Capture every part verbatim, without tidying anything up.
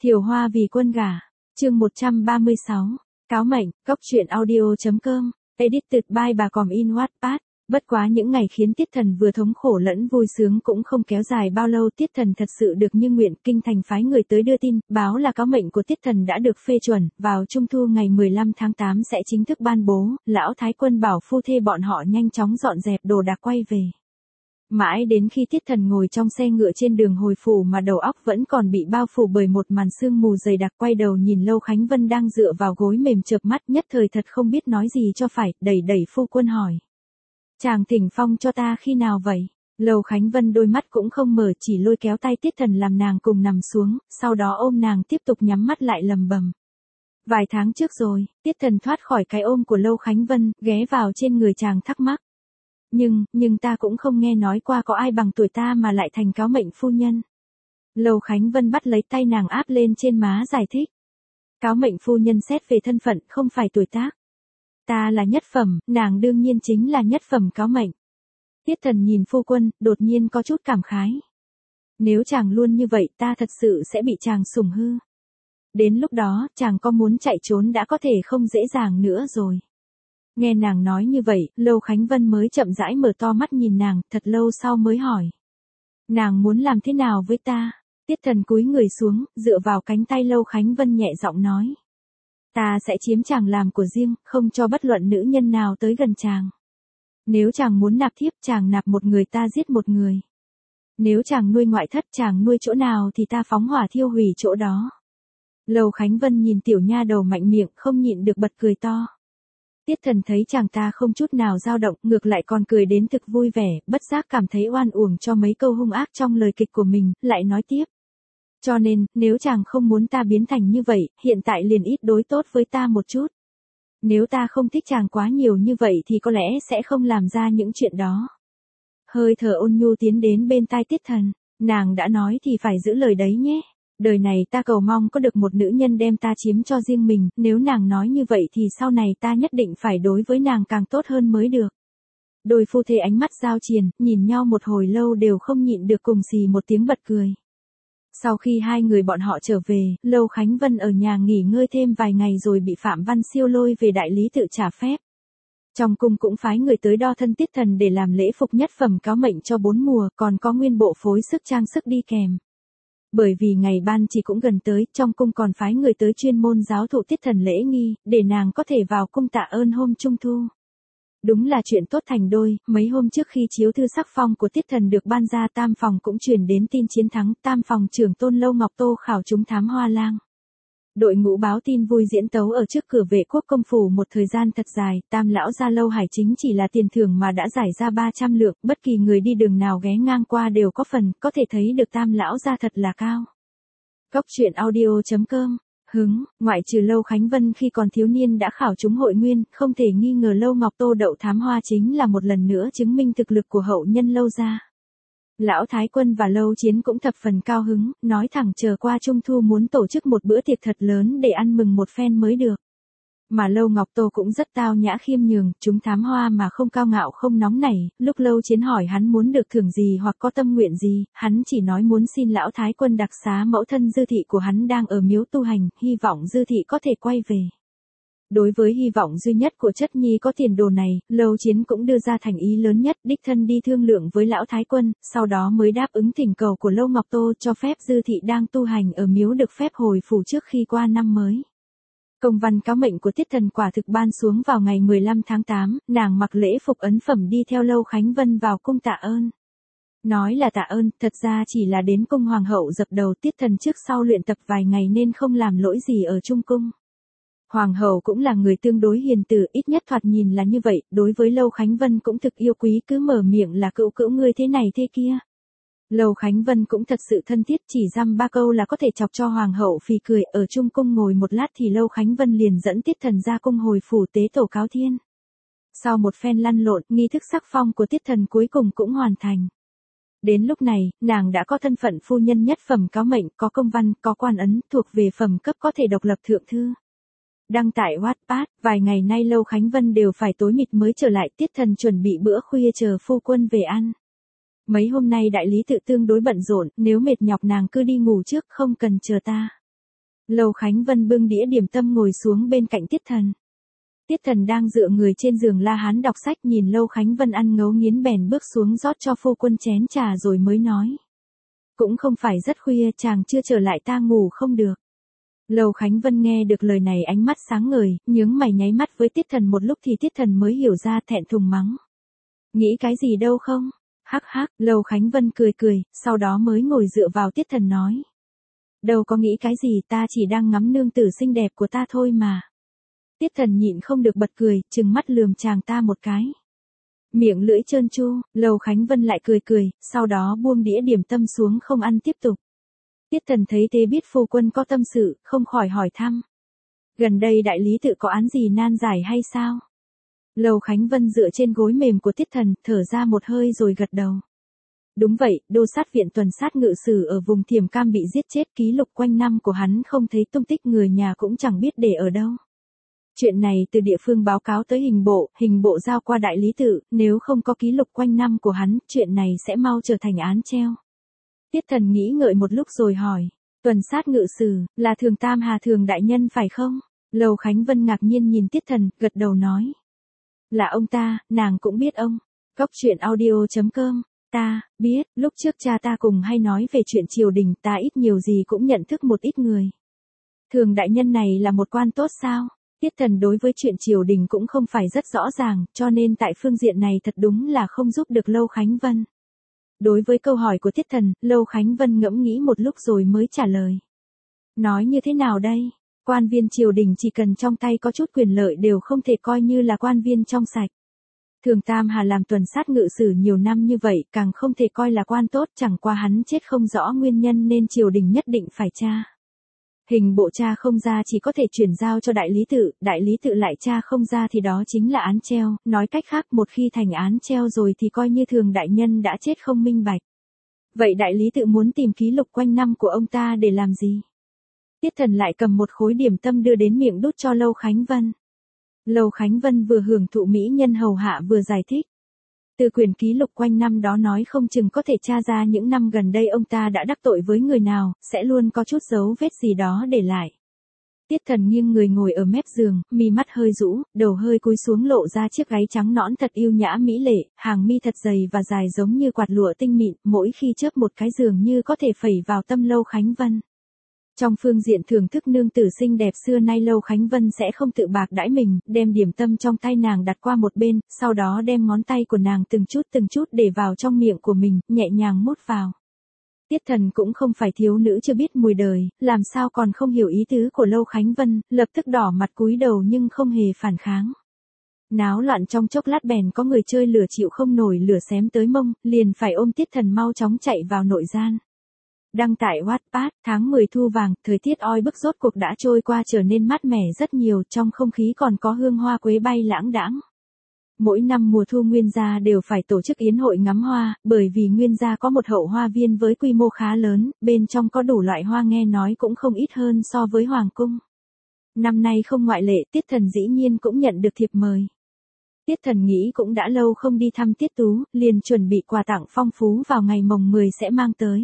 Thiều Hoa vì quân gả, chương một trăm ba mươi sáu, cáo mệnh, cốc truyện audio.com, edited by bà Còm in Wattpad. Bất quá những ngày khiến Tiết Thần vừa thống khổ lẫn vui sướng cũng không kéo dài bao lâu. Tiết Thần thật sự được như nguyện, kinh thành phái người tới đưa tin, báo là cáo mệnh của Tiết Thần đã được phê chuẩn, vào trung thu ngày mười lăm tháng tám sẽ chính thức ban bố. Lão Thái Quân bảo phu thê bọn họ nhanh chóng dọn dẹp đồ đạc quay về. Mãi đến khi Tiết Thần ngồi trong xe ngựa trên đường hồi phủ mà đầu óc vẫn còn bị bao phủ bởi một màn sương mù dày đặc, quay đầu nhìn Lâu Khánh Vân đang dựa vào gối mềm chợp mắt, nhất thời thật không biết nói gì cho phải, đẩy đẩy phu quân hỏi. Chàng thỉnh phong cho ta khi nào vậy? Lâu Khánh Vân đôi mắt cũng không mở, chỉ lôi kéo tay Tiết Thần làm nàng cùng nằm xuống, sau đó ôm nàng tiếp tục nhắm mắt lại lầm bầm. Vài tháng trước rồi. Tiết Thần thoát khỏi cái ôm của Lâu Khánh Vân, ghé vào trên người chàng thắc mắc. Nhưng, nhưng ta cũng không nghe nói qua có ai bằng tuổi ta mà lại thành cáo mệnh phu nhân. Lâu Khánh Vân bắt lấy tay nàng áp lên trên má giải thích. Cáo mệnh phu nhân xét về thân phận, không phải tuổi tác. Ta là nhất phẩm, nàng đương nhiên chính là nhất phẩm cáo mệnh. Tiết Thần nhìn phu quân, đột nhiên có chút cảm khái. Nếu chàng luôn như vậy, ta thật sự sẽ bị chàng sủng hư. Đến lúc đó, chàng có muốn chạy trốn đã có thể không dễ dàng nữa rồi. Nghe nàng nói như vậy, Lâu Khánh Vân mới chậm rãi mở to mắt nhìn nàng, thật lâu sau mới hỏi. Nàng muốn làm thế nào với ta? Tiết Thần cúi người xuống, dựa vào cánh tay Lâu Khánh Vân nhẹ giọng nói. Ta sẽ chiếm chàng làm của riêng, không cho bất luận nữ nhân nào tới gần chàng. Nếu chàng muốn nạp thiếp, chàng nạp một người ta giết một người. Nếu chàng nuôi ngoại thất, chàng nuôi chỗ nào thì ta phóng hỏa thiêu hủy chỗ đó. Lâu Khánh Vân nhìn tiểu nha đầu mạnh miệng, không nhịn được bật cười to. Tiết Thần thấy chàng ta không chút nào dao động, ngược lại còn cười đến thực vui vẻ, bất giác cảm thấy oan uổng cho mấy câu hung ác trong lời kịch của mình, lại nói tiếp. Cho nên, nếu chàng không muốn ta biến thành như vậy, hiện tại liền ít đối tốt với ta một chút. Nếu ta không thích chàng quá nhiều như vậy thì có lẽ sẽ không làm ra những chuyện đó. Hơi thở ôn nhu tiến đến bên tai Tiết Thần, nàng đã nói thì phải giữ lời đấy nhé. Đời này ta cầu mong có được một nữ nhân đem ta chiếm cho riêng mình, nếu nàng nói như vậy thì sau này ta nhất định phải đối với nàng càng tốt hơn mới được. Đôi phu thê ánh mắt giao triền, nhìn nhau một hồi lâu đều không nhịn được cùng xì một tiếng bật cười. Sau khi hai người bọn họ trở về, Lâu Khánh Vân ở nhà nghỉ ngơi thêm vài ngày rồi bị Phạm Văn Siêu lôi về đại lý tự trả phép. Trong cung cũng phái người tới đo thân Tiết Thần để làm lễ phục nhất phẩm cáo mệnh cho bốn mùa, còn có nguyên bộ phối sức trang sức đi kèm. Bởi vì ngày ban chỉ cũng gần tới, trong cung còn phái người tới chuyên môn giáo thụ Tiết Thần lễ nghi, để nàng có thể vào cung tạ ơn hôm trung thu. Đúng là chuyện tốt thành đôi, mấy hôm trước khi chiếu thư sắc phong của Tiết Thần được ban ra, Tam phòng cũng truyền đến tin chiến thắng, Tam phòng trưởng Tôn Lâu Ngọc Tô khảo trúng thám hoa lang. Đội ngũ báo tin vui diễn tấu ở trước cửa Vệ Quốc công phủ một thời gian thật dài, Tam lão gia Lâu Hải Chính chỉ là tiền thưởng mà đã giải ra ba trăm lượng, bất kỳ người đi đường nào ghé ngang qua đều có phần, có thể thấy được Tam lão gia thật là cao. Cốc truyện audio.com. Hứng, ngoại trừ Lâu Khánh Vân khi còn thiếu niên đã khảo trúng hội nguyên, không thể nghi ngờ Lâu Ngọc Tô đậu thám hoa chính là một lần nữa chứng minh thực lực của hậu nhân Lâu gia. Lão Thái Quân và Lâu Chiến cũng thập phần cao hứng, nói thẳng chờ qua trung thu muốn tổ chức một bữa tiệc thật lớn để ăn mừng một phen mới được. Mà Lâu Ngọc Tô cũng rất tao nhã khiêm nhường, chúng thám hoa mà không cao ngạo không nóng nảy, lúc Lâu Chiến hỏi hắn muốn được thưởng gì hoặc có tâm nguyện gì, hắn chỉ nói muốn xin Lão Thái Quân đặc xá mẫu thân Dư Thị của hắn đang ở miếu tu hành, hy vọng Dư Thị có thể quay về. Đối với hy vọng duy nhất của chất nhi có tiền đồ này, Lâu Chiến cũng đưa ra thành ý lớn nhất, đích thân đi thương lượng với Lão Thái Quân, sau đó mới đáp ứng thỉnh cầu của Lâu Ngọc Tô cho phép Dư Thị đang tu hành ở miếu được phép hồi phủ trước khi qua năm mới. Công văn cáo mệnh của Tiết Thần quả thực ban xuống vào ngày mười lăm tháng tám, nàng mặc lễ phục ấn phẩm đi theo Lâu Khánh Vân vào cung tạ ơn. Nói là tạ ơn, thật ra chỉ là đến cung hoàng hậu dập đầu. Tiết Thần trước sau luyện tập vài ngày nên không làm lỗi gì ở trung cung. Hoàng hậu cũng là người tương đối hiền từ, ít nhất thoạt nhìn là như vậy, đối với Lâu Khánh Vân cũng thực yêu quý, cứ mở miệng là cữu cữu ngươi thế này thế kia. Lâu Khánh Vân cũng thật sự thân thiết, chỉ dăm ba câu là có thể chọc cho hoàng hậu phì cười. Ở trung cung ngồi một lát thì Lâu Khánh Vân liền dẫn Tiết Thần ra cung hồi phủ tế tổ cáo thiên. Sau một phen lăn lộn, nghi thức sắc phong của Tiết Thần cuối cùng cũng hoàn thành. Đến lúc này, nàng đã có thân phận phu nhân nhất phẩm cáo mệnh, có công văn, có quan ấn, thuộc về phẩm cấp có thể độc lập thượng thư. Đăng tại Wattpad, vài ngày nay Lâu Khánh Vân đều phải tối mịt mới trở lại. Tiết Thần chuẩn bị bữa khuya chờ phu quân về ăn. Mấy hôm nay đại lý tự tương đối bận rộn, nếu mệt nhọc nàng cứ đi ngủ trước, không cần chờ ta. Lâu Khánh Vân bưng đĩa điểm tâm ngồi xuống bên cạnh Tiết Thần. Tiết Thần đang dựa người trên giường La Hán đọc sách, nhìn Lâu Khánh Vân ăn ngấu nghiến bèn bước xuống rót cho phu quân chén trà rồi mới nói. Cũng không phải rất khuya, chàng chưa trở lại ta ngủ không được. Lâu Khánh Vân nghe được lời này ánh mắt sáng ngời, nhướng mày nháy mắt với Tiết Thần một lúc thì Tiết Thần mới hiểu ra, thẹn thùng mắng. Nghĩ cái gì đâu không? Hắc hắc, Lâu Khánh Vân cười cười, sau đó mới ngồi dựa vào Tiết Thần nói. Đâu có nghĩ cái gì, ta chỉ đang ngắm nương tử xinh đẹp của ta thôi mà. Tiết Thần nhịn không được bật cười, trừng mắt lườm chàng ta một cái. Miệng lưỡi trơn tru, Lâu Khánh Vân lại cười cười, sau đó buông đĩa điểm tâm xuống không ăn tiếp tục. Tiết Thần thấy thế biết phu quân có tâm sự, không khỏi hỏi thăm. Gần đây đại lý tự có án gì nan giải hay sao? Lâu Khánh Vân dựa trên gối mềm của Tiết Thần, thở ra một hơi rồi gật đầu. Đúng vậy, đô sát viện tuần sát ngự sử ở vùng Thiểm Cam bị giết chết, ký lục quanh năm của hắn không thấy tung tích, người nhà cũng chẳng biết để ở đâu. Chuyện này từ địa phương báo cáo tới hình bộ, hình bộ giao qua đại lý tự, nếu không có ký lục quanh năm của hắn, chuyện này sẽ mau trở thành án treo. Tiết Thần nghĩ ngợi một lúc rồi hỏi, tuần sát ngự sử, là Thường Tam Hà Thường đại nhân phải không? Lâu Khánh Vân ngạc nhiên nhìn Tiết Thần, gật đầu nói. Là ông ta, nàng cũng biết ông. Cóc truyện audio chấm com, ta, biết, lúc trước cha ta cùng hay nói về chuyện triều đình, ta ít nhiều gì cũng nhận thức một ít người. Thường đại nhân này là một quan tốt sao? Tiết Thần đối với chuyện triều đình cũng không phải rất rõ ràng, cho nên tại phương diện này thật đúng là không giúp được Lâu Khánh Vân. Đối với câu hỏi của Tiết Thần, Lâu Khánh Vân ngẫm nghĩ một lúc rồi mới trả lời. Nói như thế nào đây? Quan viên triều đình chỉ cần trong tay có chút quyền lợi đều không thể coi như là quan viên trong sạch. Thường Tam Hà làm tuần sát ngự sử nhiều năm như vậy, càng không thể coi là quan tốt, chẳng qua hắn chết không rõ nguyên nhân nên triều đình nhất định phải tra. Hình bộ tra không ra chỉ có thể chuyển giao cho đại lý tự, đại lý tự lại tra không ra thì đó chính là án treo, nói cách khác một khi thành án treo rồi thì coi như Thường đại nhân đã chết không minh bạch. Vậy đại lý tự muốn tìm ký lục quanh năm của ông ta để làm gì? Tiết Thần lại cầm một khối điểm tâm đưa đến miệng đút cho Lâu Khánh Vân. Lâu Khánh Vân vừa hưởng thụ mỹ nhân hầu hạ vừa giải thích. Từ quyển ký lục quanh năm đó nói không chừng có thể tra ra những năm gần đây ông ta đã đắc tội với người nào, sẽ luôn có chút dấu vết gì đó để lại. Tiết Thần nghiêng người ngồi ở mép giường, mi mắt hơi rũ, đầu hơi cúi xuống lộ ra chiếc gáy trắng nõn thật yêu nhã mỹ lệ, hàng mi thật dày và dài giống như quạt lụa tinh mịn, mỗi khi chớp một cái dường như có thể phẩy vào tâm Lâu Khánh Vân. Trong phương diện thưởng thức nương tử xinh đẹp xưa nay Lâu Khánh Vân sẽ không tự bạc đãi mình, đem điểm tâm trong tay nàng đặt qua một bên, sau đó đem ngón tay của nàng từng chút từng chút để vào trong miệng của mình, nhẹ nhàng mút vào. Tiết Thần cũng không phải thiếu nữ chưa biết mùi đời, làm sao còn không hiểu ý tứ của Lâu Khánh Vân, lập tức đỏ mặt cúi đầu nhưng không hề phản kháng. Náo loạn trong chốc lát bèn có người chơi lửa chịu không nổi lửa xém tới mông, liền phải ôm Tiết Thần mau chóng chạy vào nội gian. Đăng tải Wattpad, tháng mười thu vàng, thời tiết oi bức rốt cuộc đã trôi qua trở nên mát mẻ rất nhiều, trong không khí còn có hương hoa quế bay lãng đãng. Mỗi năm mùa thu Nguyên gia đều phải tổ chức yến hội ngắm hoa, bởi vì Nguyên gia có một hậu hoa viên với quy mô khá lớn, bên trong có đủ loại hoa nghe nói cũng không ít hơn so với Hoàng cung. Năm nay không ngoại lệ, Tiết Thần dĩ nhiên cũng nhận được thiệp mời. Tiết Thần nghĩ cũng đã lâu không đi thăm Tiết Tú, liền chuẩn bị quà tặng phong phú vào ngày mồng mười sẽ mang tới.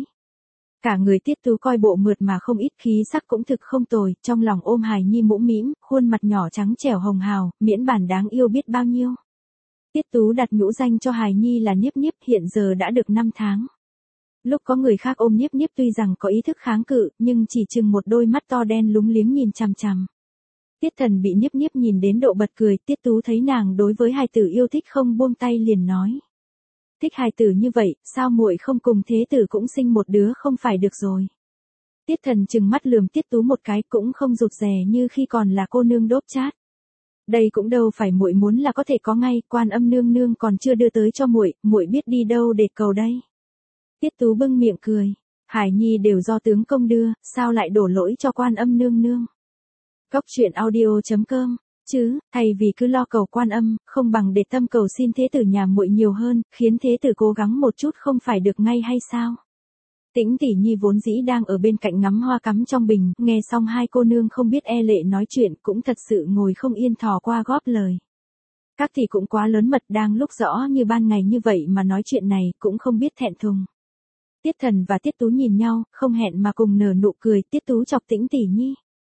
Cả người Tiết Tú coi bộ mượt mà không ít, khí sắc cũng thực không tồi, trong lòng ôm hài nhi mũm mĩm, khuôn mặt nhỏ trắng trẻo hồng hào, miễn bản đáng yêu biết bao nhiêu. Tiết Tú đặt nhũ danh cho hài nhi là Niếp Niếp, hiện giờ đã được năm tháng. Lúc có người khác ôm Niếp Niếp tuy rằng có ý thức kháng cự, nhưng chỉ chừng một đôi mắt to đen lúng liếng nhìn chằm chằm. Tiết Thần bị Niếp Niếp nhìn đến độ bật cười, Tiết Tú thấy nàng đối với hài tử yêu thích không buông tay liền nói. Thích hài tử như vậy, sao muội không cùng thế tử cũng sinh một đứa không phải được rồi. Tiết Thần chừng mắt lườm Tiết Tú một cái, cũng không rụt rè như khi còn là cô nương đốp chát. Đây cũng đâu phải muội muốn là có thể có ngay, Quan Âm nương nương còn chưa đưa tới cho muội, muội biết đi đâu để cầu đây. Tiết Tú bưng miệng cười, hài nhi đều do tướng công đưa, sao lại đổ lỗi cho Quan Âm nương nương. Cóc truyện audio chấm com, chứ, thay vì cứ lo cầu Quan Âm, không bằng để tâm cầu xin thế tử nhà muội nhiều hơn, khiến thế tử cố gắng một chút không phải được ngay hay sao. Tĩnh tỷ nhi vốn dĩ đang ở bên cạnh ngắm hoa cắm trong bình, nghe xong hai cô nương không biết e lệ nói chuyện cũng thật sự ngồi không yên thò qua góp lời. Các tỷ cũng quá lớn mật, đang lúc rõ như ban ngày như vậy mà nói chuyện này cũng không biết thẹn thùng. Tiết Thần và Tiết Tú nhìn nhau, không hẹn mà cùng nở nụ cười, Tiết Tú chọc Tĩnh tỷ nhi.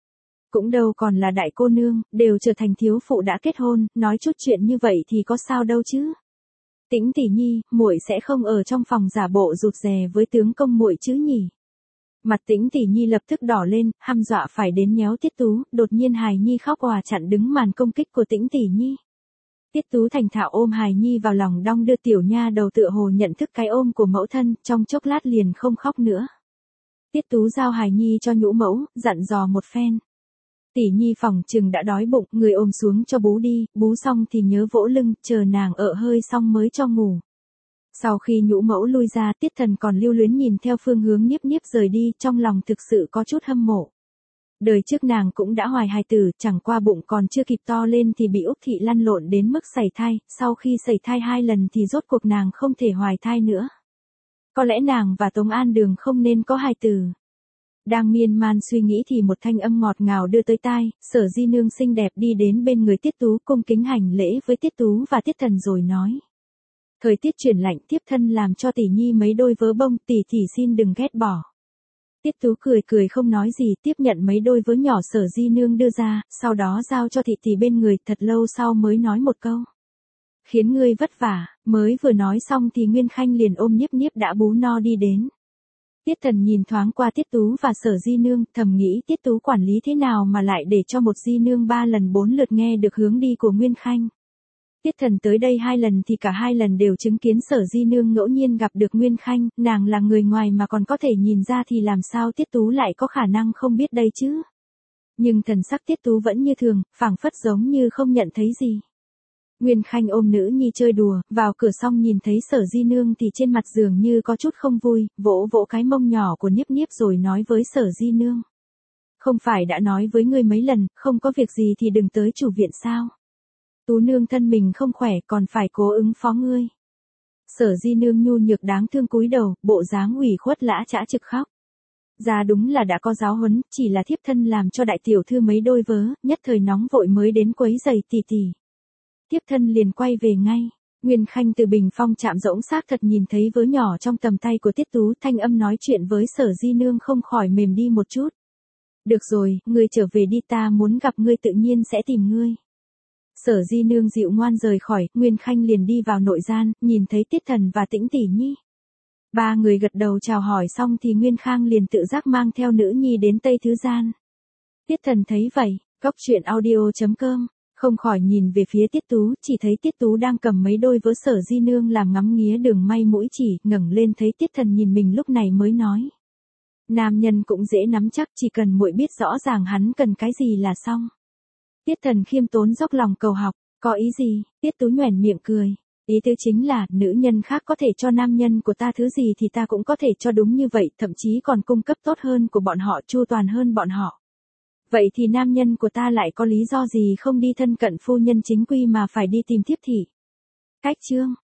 Cũng đâu còn là đại cô nương, đều trở thành thiếu phụ đã kết hôn, nói chút chuyện như vậy thì có sao đâu chứ. Tĩnh tỷ nhi, muội sẽ không ở trong phòng giả bộ rụt rè với tướng công muội chứ nhỉ? Mặt Tĩnh tỷ nhi lập tức đỏ lên, hăm dọa phải đến nhéo Tiết Tú, đột nhiên Hài Nhi khóc òa chặn đứng màn công kích của Tĩnh tỷ nhi. Tiết Tú thành thạo ôm Hài Nhi vào lòng đong đưa tiểu nha đầu tựa hồ nhận thức cái ôm của mẫu thân, trong chốc lát liền không khóc nữa. Tiết Tú giao Hài Nhi cho nhũ mẫu, dặn dò một phen. Tỷ nhi phòng chừng đã đói bụng, người ôm xuống cho bú đi, bú xong thì nhớ vỗ lưng, chờ nàng ợ hơi xong mới cho ngủ. Sau khi nhũ mẫu lui ra, Tiết Thần còn lưu luyến nhìn theo phương hướng Niếp Niếp rời đi, trong lòng thực sự có chút hâm mộ. Đời trước nàng cũng đã hoài hài tử, chẳng qua bụng còn chưa kịp to lên thì bị Úc Thị lăn lộn đến mức sẩy thai, sau khi sẩy thai hai lần thì rốt cuộc nàng không thể hoài thai nữa. Có lẽ nàng và Tống An Đường không nên có hài tử. Đang miên man suy nghĩ thì một thanh âm ngọt ngào đưa tới tai, Sở Di nương xinh đẹp đi đến bên người Tiết Tú cung kính hành lễ với Tiết Tú và Tiết Thần rồi nói. Thời tiết chuyển lạnh, tiếp thân làm cho tỷ nhi mấy đôi vớ bông, tỷ tỷ xin đừng ghét bỏ. Tiết Tú cười cười không nói gì, tiếp nhận mấy đôi vớ nhỏ Sở Di nương đưa ra, sau đó giao cho thị tỷ bên người, thật lâu sau mới nói một câu. Khiến ngươi vất vả, mới vừa nói xong thì Nguyên Khanh liền ôm Niếp Niếp đã bú no đi đến. Tiết Thần nhìn thoáng qua Tiết Tú và Sở Di nương, thầm nghĩ Tiết Tú quản lý thế nào mà lại để cho một Di nương ba lần bốn lượt nghe được hướng đi của Nguyên Khanh. Tiết Thần tới đây hai lần thì cả hai lần đều chứng kiến Sở Di nương ngẫu nhiên gặp được Nguyên Khanh, nàng là người ngoài mà còn có thể nhìn ra thì làm sao Tiết Tú lại có khả năng không biết đây chứ. Nhưng thần sắc Tiết Tú vẫn như thường, phảng phất giống như không nhận thấy gì. Nguyên Khanh ôm nữ nhi chơi đùa, vào cửa xong nhìn thấy Sở Di nương thì trên mặt dường như có chút không vui, vỗ vỗ cái mông nhỏ của Niếp Niếp rồi nói với Sở Di nương. Không phải đã nói với ngươi mấy lần, không có việc gì thì đừng tới chủ viện sao. Tú nương thân mình không khỏe còn phải cố ứng phó ngươi. Sở Di nương nhu nhược đáng thương cúi đầu, bộ dáng ủy khuất lã chã trực khóc. Ra đúng là đã có giáo huấn, chỉ là thiếp thân làm cho đại tiểu thư mấy đôi vớ, nhất thời nóng vội mới đến quấy giày tỷ tỷ. Thiếp thân liền quay về ngay. Nguyên Khanh từ bình phong chạm rỗng xác thật nhìn thấy vớ nhỏ trong tầm tay của Tiết Tú, thanh âm nói chuyện với Sở Di nương không khỏi mềm đi một chút. Được rồi, ngươi trở về đi, ta muốn gặp ngươi tự nhiên sẽ tìm ngươi. Sở Di nương dịu ngoan rời khỏi, Nguyên Khanh liền đi vào nội gian, nhìn thấy Tiết Thần và Tĩnh tỷ nhi. Ba người gật đầu chào hỏi xong thì Nguyên Khang liền tự giác mang theo nữ nhi đến Tây Thứ Gian. Tiết Thần thấy vậy, cóc truyện audio chấm com, không khỏi nhìn về phía Tiết Tú, chỉ thấy Tiết Tú đang cầm mấy đôi vớ Sở Di nương làm ngắm nghía đường may mũi chỉ, ngẩng lên thấy Tiết Thần nhìn mình lúc này mới nói. Nam nhân cũng dễ nắm chắc, chỉ cần muội biết rõ ràng hắn cần cái gì là xong. Tiết Thần khiêm tốn dốc lòng cầu học, có ý gì? Tiết Tú nhoẻn miệng cười. Ý tứ chính là, nữ nhân khác có thể cho nam nhân của ta thứ gì thì ta cũng có thể cho đúng như vậy, thậm chí còn cung cấp tốt hơn của bọn họ, chu toàn hơn bọn họ. Vậy thì nam nhân của ta lại có lý do gì không đi thân cận phu nhân chính quy mà phải đi tìm thiếp thị? Cách chương